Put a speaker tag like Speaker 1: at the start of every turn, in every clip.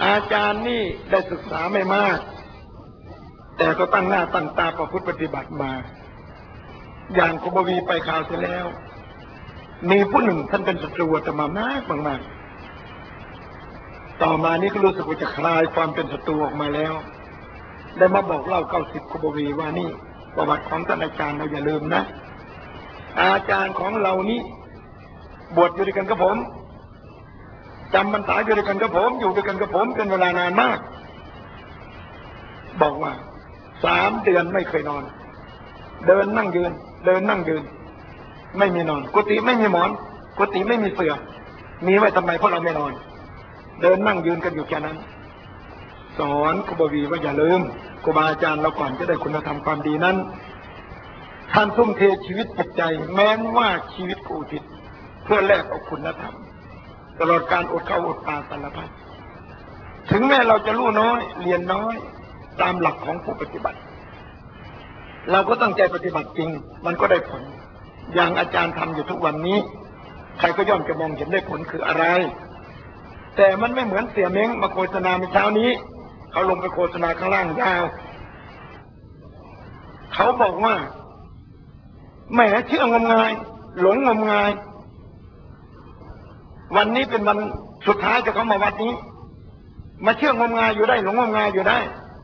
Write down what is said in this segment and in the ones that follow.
Speaker 1: อาจารย์นี่ได้ศึกษาไม่มากแต่ก็ตั้งหน้าตั้งตาประพฤติปฏิบัติมาอย่างครูบวีไปข่าวเสร็จแล้วมีผู้หนึ่งท่านเป็นศัตรูอาตมามากต่อมานี้ก็รู้สึกว่าจะคลายความเป็นศัตรูออกมาแล้วได้มาบอกเล่า90ครูบวีว่านี่ประวัติของท่านอาจารย์เราอย่าลืมนะอาจารย์ของเรานี้บวชอยู่ด้วยกันกับผมจำพรรษาอยู่ด้วยกันกับผมอยู่ด้วยกันกับผมเป็นเวลานานมากบอกว่า3 เดือนไม่เคยนอนเดินนั่งยืนเดินนั่งยืนไม่มีนอนกุฏิไม่มีหมอนกุฏิไม่มีเสื่อมีไว้ทำไมเพราะเราไม่นอนเดินนั่งยืนกันอยู่แค่นั้นสอนครูบวีว่าอย่าลืมครูบาอาจารย์เราก่อนจะได้คุณธรรมความดีนั้นท่านทุ่มเทชีวิตจิตใจแม้ว่าชีวิตอุทิศเพื่อแลกเอาคุณธรรมตลอดการอดข้าวอดปลาสารพัดถึงแม้เราจะรู้น้อยเรียนน้อยตามหลักของผู้ปฏิบัติเราก็ตั้งใจปฏิบัติจริงมันก็ได้ผลอย่างอาจารย์ทำอยู่ทุกวันนี้ใครก็ย่อมจะมองเห็นได้ผลคืออะไรแต่มันไม่เหมือนเสี่ยเม้งมาโฆษณาเมื่อเช้านี้เขาลงไปโฆษณาข้างล่างยาวเขาบอกว่าแหมเชื่องมงายหลงงมงายวันนี้เป็นวันสุดท้ายจะเขามาวัดนี้มาเชื่องมงายอยู่ได้หลงงมงายอยู่ได้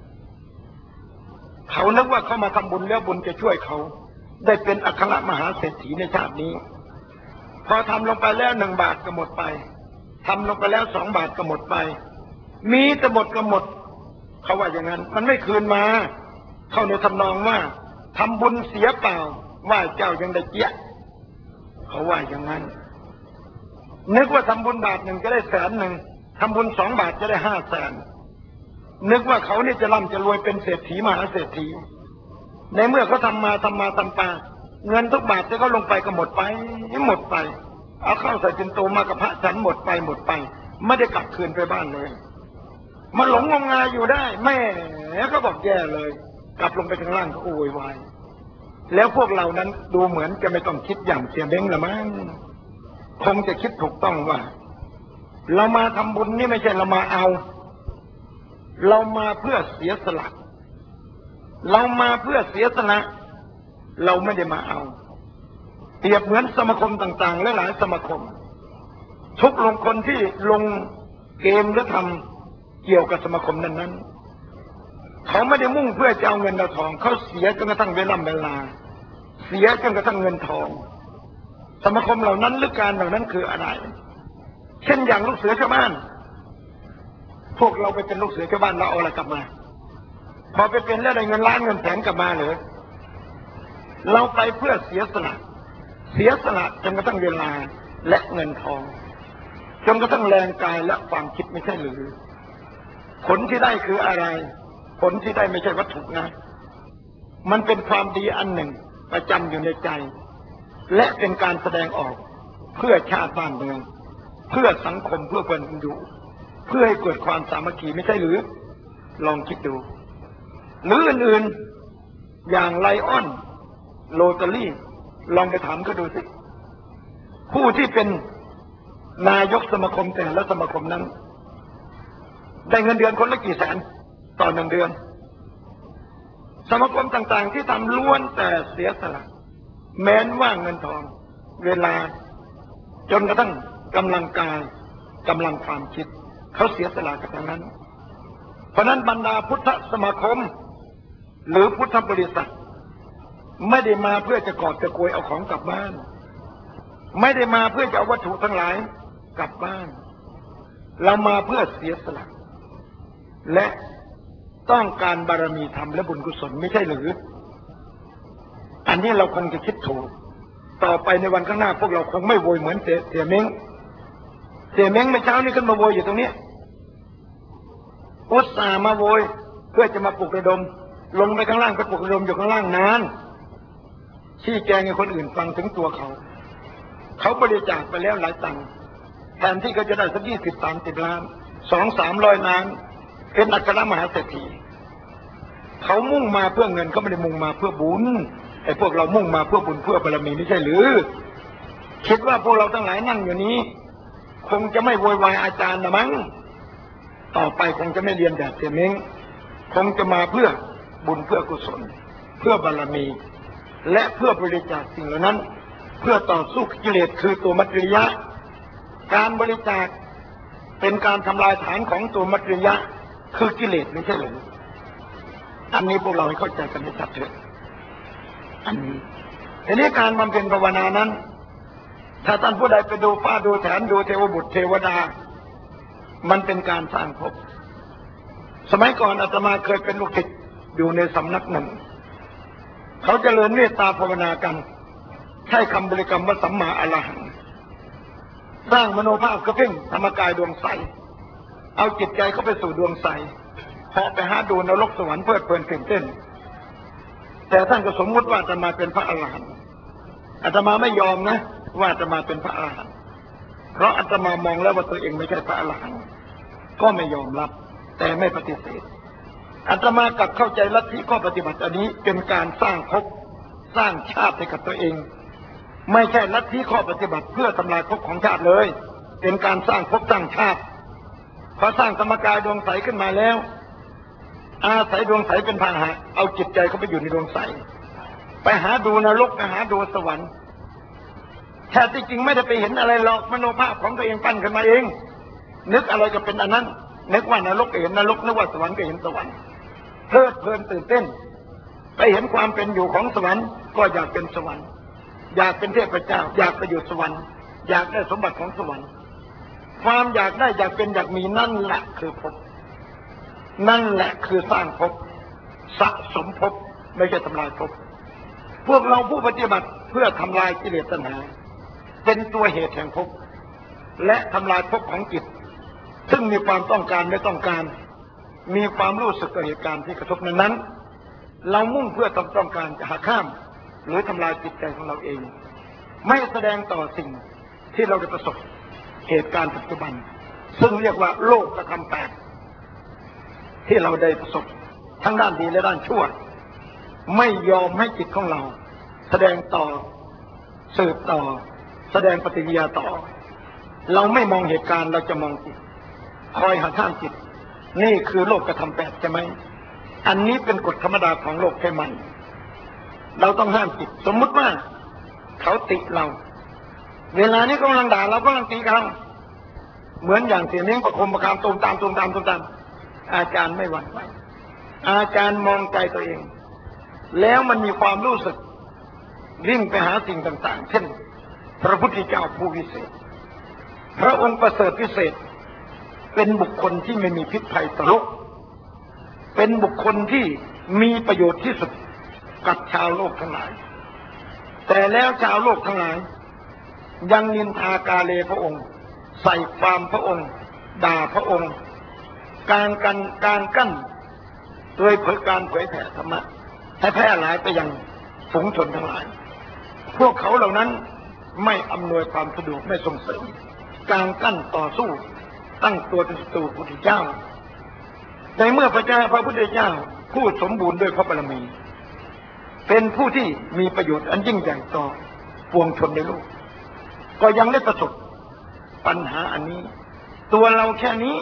Speaker 1: เขานึกว่าเขามาทำบุญแล้วบุญจะช่วยเขาได้เป็นอัครมหาเศรษฐีในชาตินี้พอทำลงไปแล้ว1 บาทก็หมดไปทำลงไปแล้ว2 บาทก็หมดไปมีแต่หมดก็หมดเขาว่าอย่างนั้นมันไม่คืนมาเข้าในทำนองว่าทำบุญเสียเปล่าว่าเจ้ายังได้เจี๊ยเขาว่าอย่างนั้นนึกว่าทำบุญบาท1จะได้100,000ทำบุญ2 บาทจะได้500,000นึกว่าเขานี่จะร่ำจะรวยเป็นเศรษฐีมหาเศรษฐีในเมื่อเขาทำมาทำไปเงินทุกบาทที่เขาลงไปก็หมดไปเอาเข้าใส่จินโตมากับพระฉันหมดไปไม่ได้กลับคืนไปบ้านเลยมาหลงงมงายอยู่ได้แม่ก็บอกแย่เลยกลับลงไปข้างล่างก็โวยวายแล้วพวกเรานั้นดูเหมือนจะไม่ต้องคิดอย่างเสียเบ้งละมั้งคงจะคิดถูกต้องว่าเรามาทำบุญนี่ไม่ใช่เรามาเอาเรามาเพื่อเสียสละเรามาเพื่อเสียสละเราไม่ได้มาเอาเปรียบเหมือนสมาคมต่างๆและหลายสมาคมทุกลงคนที่ลงเกมหรือทำเกี่ยวกับสมาคมนั้นเขาไม่ได้มุ่งเพื่อจะเอาเงินเอาทองเขาเสียจนกระทั่งเวลาเสียจนกระทั่งเงินทองสมาคมเหล่านั้นหรือการเหล่านั้นคืออะไรเช่นอย่างลูกเสือชาวบ้านพวกเราไปเป็นลูกเสือชาวบ้านเราเอาอะไรกลับมาพอไปเป็นแล้วได้เงินล้านเงินแสนกลับมาเหรอเราไปเพื่อเสียสละจนกระทั่งเวลาและเงินทองจนกระทั่งแรงกายและความคิดไม่ใช่หรือผลที่ได้คืออะไรผลที่ได้ไม่ใช่วัตถุนะมันเป็นความดีอันหนึ่งประจำอยู่ในใจและเป็นการแสดงออกเพื่อชาติบ้านเมืองเพื่อสังคมเพื่อคนอยู่เพื่อให้เกิดความสามัคคีไม่ใช่หรือลองคิดดูหรืออื่นๆอย่างไลออนโรตารี่ลองไปถามก็ดูสิผู้ที่เป็นนายกสมาคมแต่ละสมาคมนั้นได้เงินเดือนคนละกี่แสนต่อ1 เดือนสมาคมต่างๆที่ทำล้วนแต่เสียสละแม้นว่าเงินทองเวลาจนกระทั่งกำลังกายกำลังความคิดเขาเสียสละกันทั้งนั้นเพราะนั้นบรรดาพุทธสมาคมหรือพุทธบริษัทไม่ได้มาเพื่อจะกอบจะโกยเอาของกลับบ้านไม่ได้มาเพื่อจะเอาวัตถุทั้งหลายกลับบ้านเรามาเพื่อเสียสละและต้องการบารมีธรรมและบุญกุศลไม่ใช่หรืออันนี้เราคงจะคิดถูกต่อไปในวันข้างหน้าพวกเราคงไม่โวยเหมือนเสี่ยเม้งเมื่อเช้านี้ขึ้นมาโวยอยู่ตรงนี้อุตส่าห์มาโวยเพื่อจะมาปลุกระดมลงไปข้างล่างไปปลุกระดมอยู่ข้างล่างนานชี้แจงให้คนอื่นฟังถึงตัวเขาบริจาคไปแล้วหลายตังค์แทนที่เขาจะได้สัก20-30 ล้าน200-300 ล้านเป็นอัครมหาเศรษฐีเขามุ่งมาเพื่อเงินเขาไม่ได้มุ่งมาเพื่อบุญไอ้พวกเรามุ่งมาเพื่อบุญเพื่อบารมีไม่ใช่หรือคิดว่าพวกเราทั้งหลายนั่งอยู่นี้คงจะไม่โวยวายอาจารย์นะมั้งต่อไปคงจะไม่เรียนแบบเสี่ยเม้งคงจะมาเพื่อบุญเพื่อกุศลเพื่อบารมีและเพื่อบริจาคสิ่งเหล่านั้นเพื่อต่อสู้กิเลสคือตัวมัจฉริยะการบริจาคเป็นการทำลายฐานของตัวมัจฉริยะคือกิเลสไม่ใช่หรืออันนี้พวกเราให้เข้าใจกันให้ชัดเถอะอันนี้ทีนี้การบำเพ็ญภาวนานั้นถ้าท่านผู้ใดไปดูฟ้าดูแสงดูเทวบุตรเทวดามันเป็นการสร้างภพสมัยก่อนอาตมาเคยเป็นลูกศิษย์อยู่ในสำนักหนึ่งเขาเจริญเมตตาภาวนากันใช้คำบริกรรมว่าสัมมาอรหังสร้างมโนภาพกระเพ่งธรรมกายดวงใสเอาจิตใจเข้าไปสู่ดวงใสเหาะไปหาดูนรกสวรรค์เพลิดเพลินตื่นเต้นแต่ท่านก็สมมติว่าอาตมาเป็นพระอรหันต์อาตมาไม่ยอมนะว่าอาตมาเป็นพระอรหันต์เพราะอาตมามองแล้วว่าตัวเองไม่ใช่พระอรหันต์ก็ไม่ยอมรับแต่ไม่ปฏิเสธอาตมากลับเข้าใจลัทธิข้อปฏิบัติอันนี้เป็นการสร้างภพสร้างชาติให้กับตัวเองไม่ใช่ลัทธิข้อปฏิบัติเพื่อทำลายภพของชาติเลยเป็นการสร้างภพสร้างชาติพอสร้างธรรมกายดวงใสขึ้นมาแล้วอาศัยดวงใสเป็นพาหะเอาจิตใจเข้าไปอยู่ในดวงใสไปหาดูนรกไปหาดูสวรรค์แท้ที่จริงไม่ได้ไปเห็นอะไรหรอกมโนภาพของตัวเองปั้นขึ้นมาเองนึกอะไรก็เป็นอันนั้นนึกว่านรกก็เห็นนรกนึกว่าสวรรค์ก็เห็นสวรรค์เพลิดเพลินตื่นเต้นไปเห็นความเป็นอยู่ของสวรรค์ก็อยากเป็นสวรรค์อยากเป็นเทพเจ้าอยากไปอยู่สวรรค์อยากได้สมบัติของสวรรค์ความอยากได้อยากเป็นอยากมีนั่นแหละคือภพนั่นแหละคือสร้างภพสะสมภพไม่ใช่ทำลายภพพวกเราผู้ปฏิบัติเพื่อทำลายกิเลสตัณหาเป็นตัวเหตุแห่งภพและทำลายภพของจิตซึ่งมีความต้องการไม่ต้องการมีความรู้สึกกับเหตุการณ์ที่กระทบนั้นเรามุ่งเพื่อต้องการจะหักข้ามหรือทำลายจิตใจของเราเองไม่แสดงต่อสิ่งที่เราได้ประสบเหตุการณ์ปัจจุบันซึ่งเรียกว่าโลกธรรมแปดที่เราได้ประสบทั้งด้านดีและด้านชั่วไม่ยอมให้จิตของเราแสดงต่อสืบต่อแสดงปฏิกิริยาต่อเราไม่มองเหตุการณ์เราจะมองจิตคอยหักห้ามจิตนี่คือโลกธรรมแปดใช่ไหมอันนี้เป็นกฎธรรมดาของโลกใช่ไหมเราต้องห้ามจิตสมมุติว่าเขาติเราเวลานี้กำลังด่าเรากำลังตีเขาเหมือนอย่างเสียเลี้ยงประคมประคามตูมตามอาจารย์ไม่หวั่นไหวอาจารย์มองใจตัวเองแล้วมันมีความรู้สึกวิ่งไปหาสิ่งต่างๆเช่นพระพุทธเจ้าผู้วิเศษพระองค์ประเสริฐพิเศษเป็นบุคคลที่ไม่มีพิษภัยต่อโลกเป็นบุคคลที่มีประโยชน์ที่สุดกับชาวโลกทั้งหลายแต่แล้วชาวโลกทั้งหลายยังนินทากาเลพระองค์ใส่ความพระองค์ด่าพระองค์การกั้นโดยการเผยแผ่ธรรมะให้แพร่หลายไปยังฝูงชนทั้งหลายพวกเขาเหล่านั้นไม่อำนวยความสะดวกไม่ส่งเสริมการกั้นต่อสู้ตั้งตัวเป็นศัตรูพระพุทธเจ้าในเมื่อพระพุทธเจ้าผู้สมบูรณ์ด้วยพระบารมีเป็นผู้ที่มีประโยชน์อันยิ่งใหญ่ต่อปวงชนในโลกก็ยังได้ประสบปัญหาอันนี้ตัวเราแค่นี้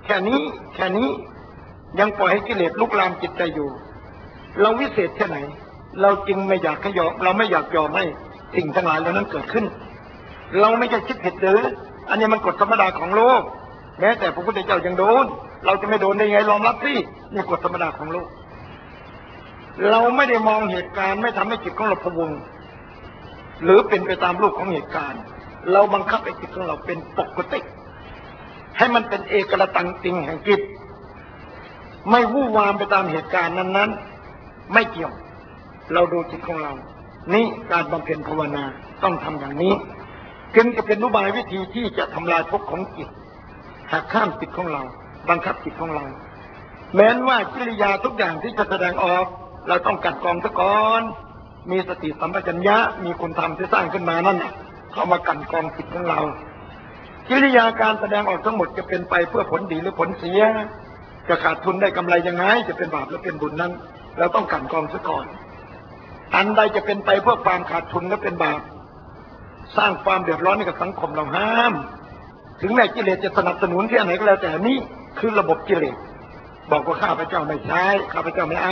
Speaker 1: ยังปล่อยให้กิเลสลุกลามจิตใจอยู่เราวิเศษแค่ไหนเราจึงไม่อยากให้ยอมเราไม่อยากยอมให้สิ่งทั้งหลายเหล่านั้นเกิดขึ้นเราไม่ใช่คิดผิดหรืออันนี้มันกฎธรรมดาของโลกแม้แต่พระพุทธเจ้ายังโดนเราจะไม่โดนได้ไงลองรับสินี่กฎธรรมดาของโลกเราไม่ได้มองเหตุการณ์ไม่ทำให้จิตของเราพะวงหรือเป็นไปตามรูปของเหตุการณ์เราบังคับให้จิตของเราเป็นปกติให้มันเป็นเอกละตังติงแห่งจิตไม่วู่วามไปตามเหตุการณ์นั้นๆไม่เกี่ยวเราดูจิตของเรานี่การบำเพ็ญภาวนาต้องทำอย่างนี้จึงจะเป็นอุบายวิธีที่จะทำลายภพของจิตหักข้ามจิตของเราบังคับจิตของเราแม้ว่ากิริยาทุกอย่างที่จะแสดงออกเราต้องกัดกรองซะก่อนมีสติสัมปชัญญะมีคุณธรรมที่สร้างขึ้นมานั่นเข้ามากันกรองจิตของเรากิริยาการแสดงออกทั้งหมดจะเป็นไปเพื่อผลดีหรือผลเสียจะขาดทุนได้กำไรยังไงจะเป็นบาปหรือเป็นบุญนั้นเราต้องกันกรองซะก่อนอันใดจะเป็นไปเพื่อความขาดทุนและเป็นบาปสร้างความเดือดร้อนให้กับสังคมเราห้ามถึงแม้กิเลสจะสนับสนุนแค่ไหนก็แล้วแต่นี้คือระบบกิเลสบอกว่าข้าพเจ้าไม่ใช้ข้าพเจ้าไม่เอา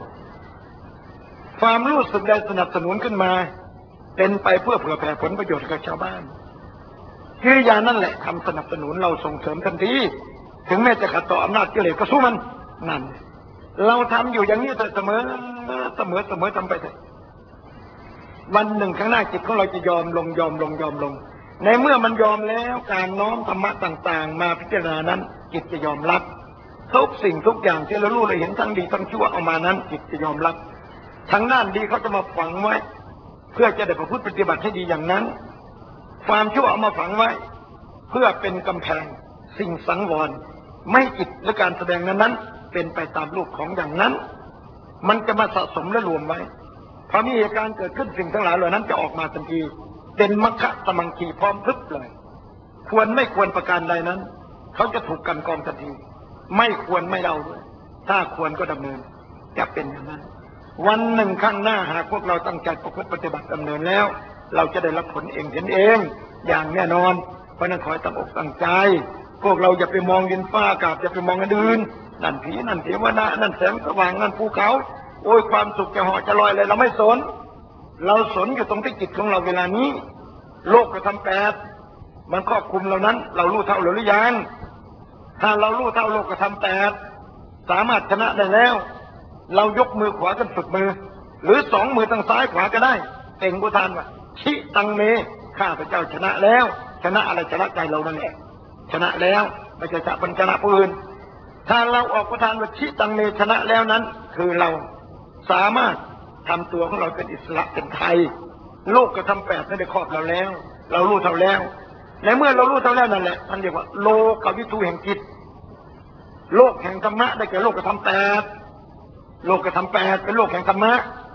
Speaker 1: ความรู้สึกใดสนับสนุนขึ้นมาเป็นไปเพื่อเผื่อแผ่ผลประโยชน์กับชาวบ้านกิริยานั่นแหละทำสนับสนุนเราส่งเสริมทันทีถึงแม้จะขัดต่ออำนาจกิเลสก็สู้มันนั่นเราทำอยู่อย่างนี้เสมอทำไปเถอะวันหนึ่งข้างหน้าจิตของเราจะยอมลงในเมื่อมันยอมแล้วการน้อมธรรมะต่างๆมาพิจารณานั้นจิตจะยอมรับทุกสิ่งทุกอย่างที่เรารู้เราเห็นทั้งดีทั้งชั่วเอามานั้นจิตจะยอมรับทั้งด้านดีเขาจะมาฝังไว้เพื่อจะได้ประพฤติปฏิบัติให้ดีอย่างนั้นความชั่วเอามาฝังไว้เพื่อเป็นกำแพงสิ่งสังวรไม่จิตและการแสดงนั้นเป็นไปตามรูปของอย่างนั้นมันจะมาสะสมและรวมไว้พอมีเหตุการณ์เกิดขึ้นสิ่งทั้งหลายเหล่านั้นจะออกมาทันทีเป็นมัคคะสมังคีพร้อมพรึบเลยควรไม่ควรประการใดนั้นเขาจะถูกกันกองทันทีไม่ควรไม่เล่าด้วยถ้าควรก็ดำเนินจะเป็นอย่างนั้นวันหนึ่งข้างหน้าหากพวกเราตั้งใจประพฤติปฏิบัติดำเนินแล้วเราจะได้รับผลเองเห็นเองอย่างแน่นอนเพราะนั้นขอให้ตั้งอกตั้งใจพวกเราอย่าไปมองดินฟ้าอากาศอย่าไปมองอันอื่นนั่นผีนั่นเทวดานั่นแสงสว่างนั่นภูเขาโอ้ยความสุขจะเหาะจะลอยอะไรเราไม่สนเราสนอยู่ตรงที่จิตของเราเวลานี้โลกกระทำแปดมันครอบคุมเรานั้นเรารู้เท่าหรือยังถ้าเรารู้เท่าโลกกระทำแปดสามารถชนะได้แล้วเรายกมือขวากันฝึกมือหรือสองมือทางซ้ายขวาก็ได้เต่งพุทานว่าชิตังเมข้าพเจ้าชนะแล้วชนะอะไรชนะใจเรานั่นแหละชนะแล้วไม่ใช่ชนะผู้อื่นถ้าเราออกพุทานว่าชิตังเมชนะแล้วนั้นคือเราสามารถทำตัวของเราเป็นอิสระเป็นไทยโลกกระทำแปดไม่ได้ครอบเราแล้วเรารู้เท่าแล้วในเมื่อเรารู้เท่าแล้วนั่นแหละท่านเรียกว่าโลกวิทูแห่งจิตโลกแห่งธรรมะได้แก่โลกกระทำแปดโลกกระทำแปดเป็นโลกแห่งธรรมะ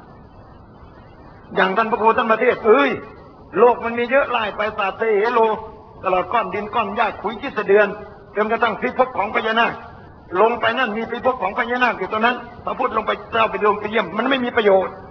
Speaker 1: อย่างท่านพระครูท่านมาเทศโลกมันมีเยอะไล่ไปศาสตร์เตโลตลอดก้อนดินก้อนหญ้าขุยขี้เสดือนจนกระทั่งพิภพของพญานาคลงไปนั่นมีพิภพของพญานาคอยู่ตรงนั้นพระพุทธลงไปเจ้าไปดวงไปเยี่ยมมันไม่มีประโยชน์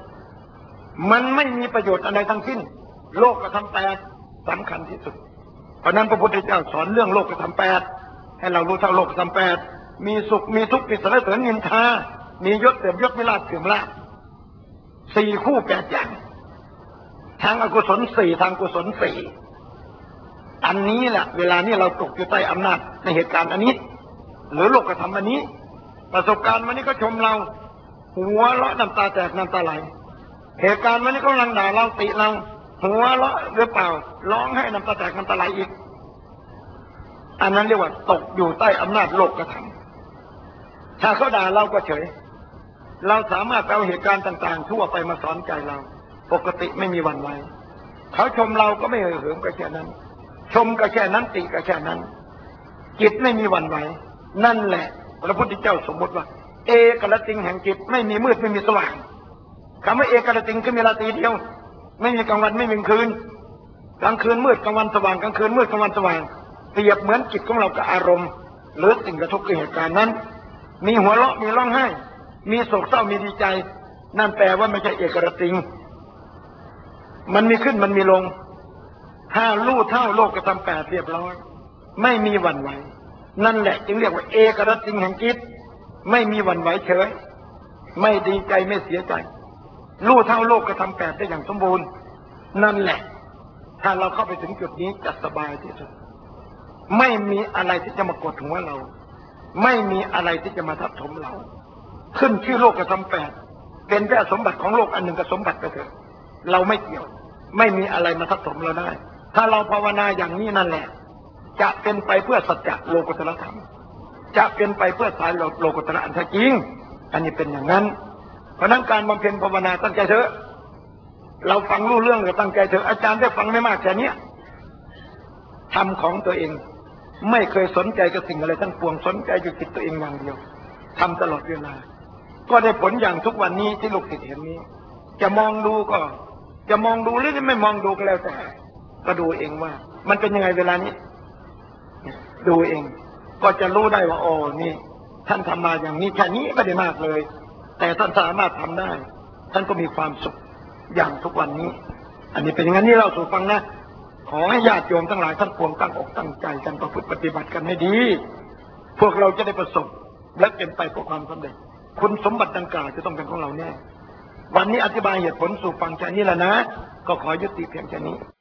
Speaker 1: อะไรทั้งสิ้นโลกกระทำแปดสำคัญที่สุดเพราะนั้นพระพุทธเจ้าสอนเรื่องโลกกระทำแปดให้เรารู้เท่าโลกกระทำแปดมีสุขมีทุกข์มีสรรเสริญนินทามียศเสื่อมยศมีลาภเสื่อมลาภสี่คู่แปดอย่างทางอกุศลสี่ทางกุศลสี่อันนี้แหละเวลานี้เราตกอยู่ใต้อำนาจในเหตุการณ์อันนี้หรือโลกกระทำอันนี้ประสบการณ์วันนี้ก็ชมเราหัวเราะน้ำตาแตกน้ำตาไหลเหตุการณ์วันนี้ก็กำลังด่าเราติเราหัวเราะหรือเปล่าร้องให้น้ำตาแตกน้ำตาไหลอีกอันนั้นเรียกว่าตกอยู่ใต้อำนาจโลกกระทำถ้าเขาด่าเราก็เฉยเราสามารถเอาเหตุการณ์ต่างๆทั่วไปมาสอนใจเราปกติไม่มีหวั่นไหวเขาชมเราก็ไม่เหิมก็แค่นั้นชมก็แค่นั้นติก็แค่นั้นจิตไม่มีหวั่นไหวนั่นแหละพระพุทธเจ้าสมมติว่าเอกละติงแห่งจิตไม่มีมืดไม่มีสว่างคำว่าเอกละติงคือมีราตรีเดียวไม่มีกลางวันไม่มีคืนกลางคืนมืดกลางวันสว่างกลางคืนมืดกลางวันสว่างเปรียบเหมือนจิตของเรากับอารมณ์หรือสิ่งกระทบกับเหตุการณ์นั้นมีหัวเราะมีร้องไห้มีโศกเศร้ามีดีใจนั่นแปลว่าไม่ใช่เอกละติงมันมีขึ้นมันมีลงถ้ารู้เท่าโลกกระทำแปดเรียบร้อยไม่มีหวั่นไหวนั่นแหละจึงเรียกว่าเอกละติงแห่งจิตไม่มีหวั่นไหวเฉยไม่ดีใจไม่เสียใจรู้เท่าโลกกระทำแปดได้อย่างสมบูรณ์นั่นแหละถ้าเราเข้าไปถึงจุดนี้จะสบายที่สุดไม่มีอะไรที่จะมากดหัวเราไม่มีอะไรที่จะมาทับถมเราขึ้นชื่อโลกกระทำแปดเป็นแค่สมบัติของโลกอันหนึ่งกับสมบัติไปเถอะเราไม่เกี่ยวไม่มีอะไรมาทับถมเราได้ถ้าเราภาวนาอย่างนี้นั่นแหละจะเป็นไปเพื่อสัจจะโลกุตตรธรรมจะเป็นไปเพื่อสายโลกุตตรอันแท้จริงอันนี้เป็นอย่างนั้นเพราะนั้นการบำเพ็ญภาวนาตั้งใจเถอะเราฟังรู้เรื่องก็ตั้งใจเถอะอาจารย์ได้ฟังไม่มากแค่นี้ทำของตัวเองไม่เคยสนใจกับสิ่งอะไรทั้งปวงสนใจอยู่จิตตัวเองอย่างเดียวทำตลอดเวลาก็ได้ผลอย่างทุกวันนี้ที่ลูกศิษย์เห็นนี้จะมองดูก็จะมองดูหรือไม่มองดูก็แล้วแต่ก็ดูเองว่ามันเป็นยังไงเวลานี้ดูเองก็จะรู้ได้ว่าโอ้นี่ท่านทำมาอย่างนี้แค่นี้ไม่ได้มากเลยแต่ท่านสามารถทำได้ท่านก็มีความสุขอย่างทุกวันนี้อันนี้เป็นอย่างนั้นนี่เราสู่ฟังนะขอให้ญาติโยมทั้งหลายทั้งปวงตั้งอกตั้งใจกันประพฤติปฏิบัติกันให้ดีพวกเราจะได้ประสบและเป็นไปเพื่อความสำเร็จคุณสมบัติดังกล่าวจะต้องเป็นของเราแน่วันนี้อธิบายเหตุผลสู่ฟังแค่นี้แล้วนะก็ขอยุติเพียงแค่นี้